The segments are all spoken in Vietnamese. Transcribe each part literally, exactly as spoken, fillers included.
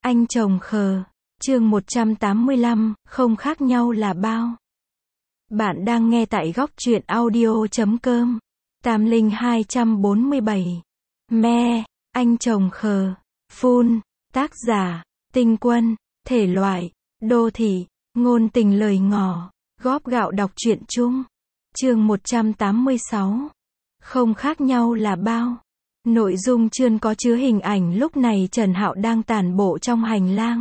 Anh chồng khờ. Chương một trăm tám mươi lăm, không khác nhau là bao. Bạn đang nghe tại góc truyện audio chấm com. Tam Linh hai trăm bốn mươi bảy. Me, anh chồng khờ. Phun. Tác giả, Tinh Quân. Thể loại, đô thị. Ngôn tình lời ngỏ. Góp gạo đọc truyện chung. Chương một trăm tám mươi sáu. Không khác nhau là bao. Nội dung chương có chứa hình ảnh lúc này Trần Hạo đang tản bộ trong hành lang.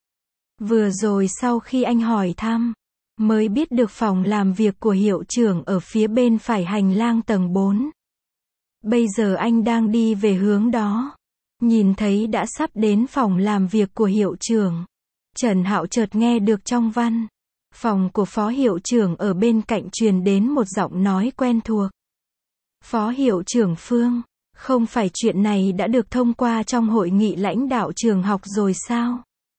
Vừa rồi sau khi anh hỏi thăm, mới biết được phòng làm việc của hiệu trưởng ở phía bên phải hành lang tầng bốn. Bây giờ anh đang đi về hướng đó. Nhìn thấy đã sắp đến phòng làm việc của hiệu trưởng. Trần Hạo chợt nghe được trong văn phòng của phó hiệu trưởng ở bên cạnh truyền đến một giọng nói quen thuộc. Phó hiệu trưởng Phương, không phải chuyện này đã được thông qua trong hội nghị lãnh đạo trường học rồi sao?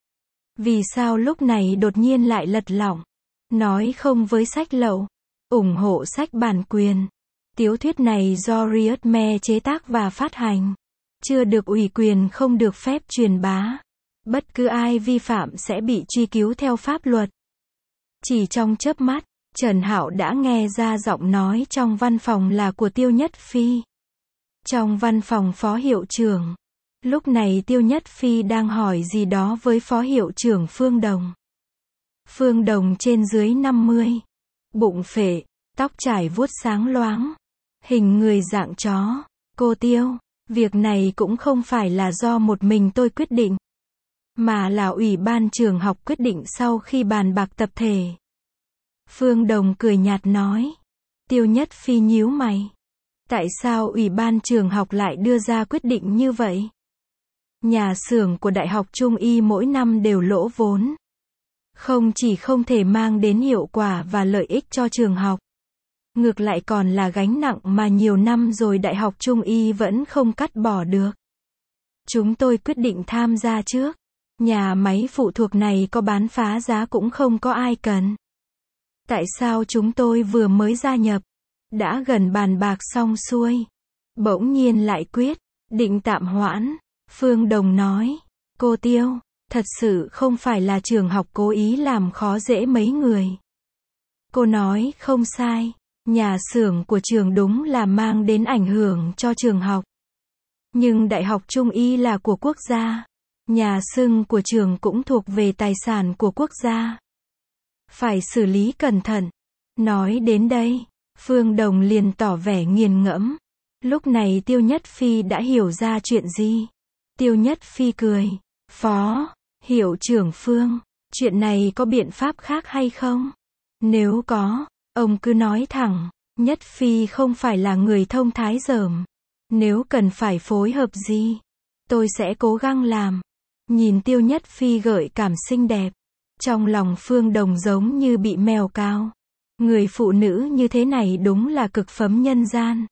Vì sao lúc này đột nhiên lại lật lọng, nói không với sách lậu, ủng hộ sách bản quyền. Tiểu thuyết này do Riot chế tác và phát hành, chưa được ủy quyền không được phép truyền bá. Bất cứ ai vi phạm sẽ bị truy cứu theo pháp luật. Chỉ trong chớp mắt, Trần Hạo đã nghe ra giọng nói trong văn phòng là của Tiêu Nhất Phi. Trong văn phòng phó hiệu trưởng, lúc này Tiêu Nhất Phi đang hỏi gì đó với phó hiệu trưởng Phương Đồng. Phương Đồng trên dưới năm mươi, bụng phệ, tóc trải vuốt sáng loáng, hình người dạng chó. Cô Tiêu, việc này cũng không phải là do một mình tôi quyết định, mà là ủy ban trường học quyết định sau khi bàn bạc tập thể. Phương Đồng cười nhạt nói. Tiêu Nhất Phi nhíu mày. Tại sao ủy ban trường học lại đưa ra quyết định như vậy? Nhà xưởng của Đại học Trung y mỗi năm đều lỗ vốn. Không chỉ không thể mang đến hiệu quả và lợi ích cho trường học, ngược lại còn là gánh nặng mà nhiều năm rồi Đại học Trung y vẫn không cắt bỏ được. Chúng tôi quyết định tham gia trước. Nhà máy phụ thuộc này có bán phá giá cũng không có ai cần. Tại sao chúng tôi vừa mới gia nhập, đã gần bàn bạc xong xuôi, bỗng nhiên lại quyết định tạm hoãn? Phương Đồng nói. Cô Tiêu, thật sự không phải là trường học cố ý làm khó dễ mấy người. Cô nói không sai, nhà xưởng của trường đúng là mang đến ảnh hưởng cho trường học. Nhưng Đại học Trung y là của quốc gia. Nhà xưởng của trường cũng thuộc về tài sản của quốc gia. Phải xử lý cẩn thận. Nói đến đây, Phương Đồng liền tỏ vẻ nghiền ngẫm. Lúc này Tiêu Nhất Phi đã hiểu ra chuyện gì. Tiêu Nhất Phi cười. Phó hiệu trưởng Phương, chuyện này có biện pháp khác hay không? Nếu có, ông cứ nói thẳng. Nhất Phi không phải là người thông thái dởm. Nếu cần phải phối hợp gì, tôi sẽ cố gắng làm. Nhìn Tiêu Nhất Phi gợi cảm xinh đẹp, trong lòng Phương Đồng giống như bị mèo cào. Người phụ nữ như thế này đúng là cực phẩm nhân gian.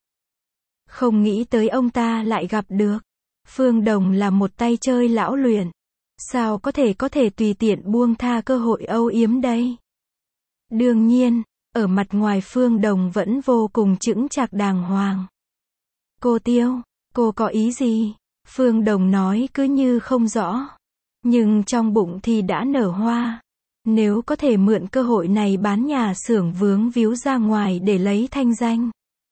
Không nghĩ tới ông ta lại gặp được. Phương Đồng là một tay chơi lão luyện. Sao có thể có thể tùy tiện buông tha cơ hội âu yếm đây? Đương nhiên, ở mặt ngoài Phương Đồng vẫn vô cùng chững chạc đàng hoàng. Cô Tiêu, cô có ý gì? Phương Đồng nói cứ như không rõ. Nhưng trong bụng thì đã nở hoa. Nếu có thể mượn cơ hội này bán nhà xưởng vướng víu ra ngoài để lấy thanh danh,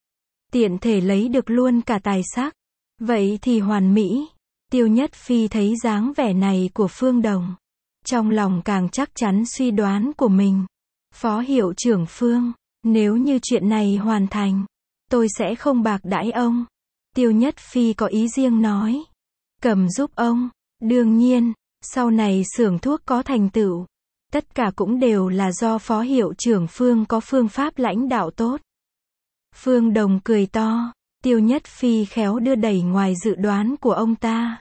tiện thể lấy được luôn cả tài sắc, vậy thì hoàn mỹ. Tiêu Nhất Phi thấy dáng vẻ này của Phương Đồng, trong lòng càng chắc chắn suy đoán của mình. Phó hiệu trưởng Phương, nếu như chuyện này hoàn thành, tôi sẽ không bạc đãi ông. Tiêu Nhất Phi có ý riêng nói. Cầm giúp ông. Đương nhiên, sau này xưởng thuốc có thành tựu, tất cả cũng đều là do phó hiệu trưởng Phương có phương pháp lãnh đạo tốt. Phương Đồng cười to. Tiêu Nhất Phi khéo đưa đẩy ngoài dự đoán của ông ta.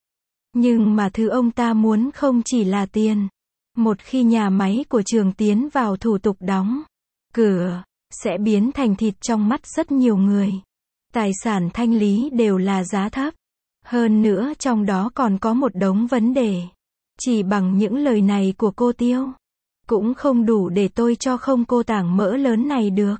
Nhưng mà thứ ông ta muốn không chỉ là tiền. Một khi nhà máy của trường tiến vào thủ tục đóng cửa, sẽ biến thành thịt trong mắt rất nhiều người. Tài sản thanh lý đều là giá thấp. Hơn nữa trong đó còn có một đống vấn đề. Chỉ bằng những lời này của cô Tiêu, cũng không đủ để tôi cho không cô tảng mỡ lớn này được.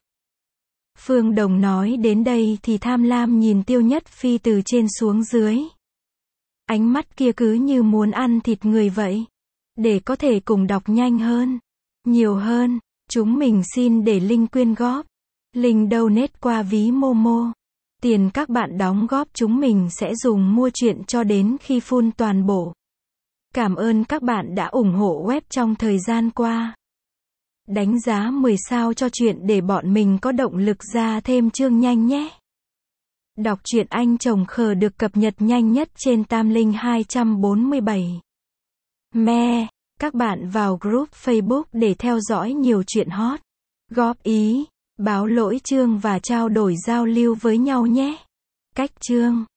Phương Đồng nói đến đây thì tham lam nhìn Tiêu Nhất Phi từ trên xuống dưới. Ánh mắt kia cứ như muốn ăn thịt người vậy. Để có thể cùng đọc nhanh hơn, nhiều hơn, chúng mình xin để link quyên góp. Link donate qua ví Momo. Tiền các bạn đóng góp chúng mình sẽ dùng mua truyện cho đến khi full toàn bộ. Cảm ơn các bạn đã ủng hộ web trong thời gian qua. Đánh giá mười sao cho truyện để bọn mình có động lực ra thêm chương nhanh nhé. Đọc truyện Anh Chồng Khờ được cập nhật nhanh nhất trên Tam Linh hai trăm bốn mươi bảy. Me, các bạn vào group Facebook để theo dõi nhiều chuyện hot, góp ý, báo lỗi chương và trao đổi giao lưu với nhau nhé. Cách chương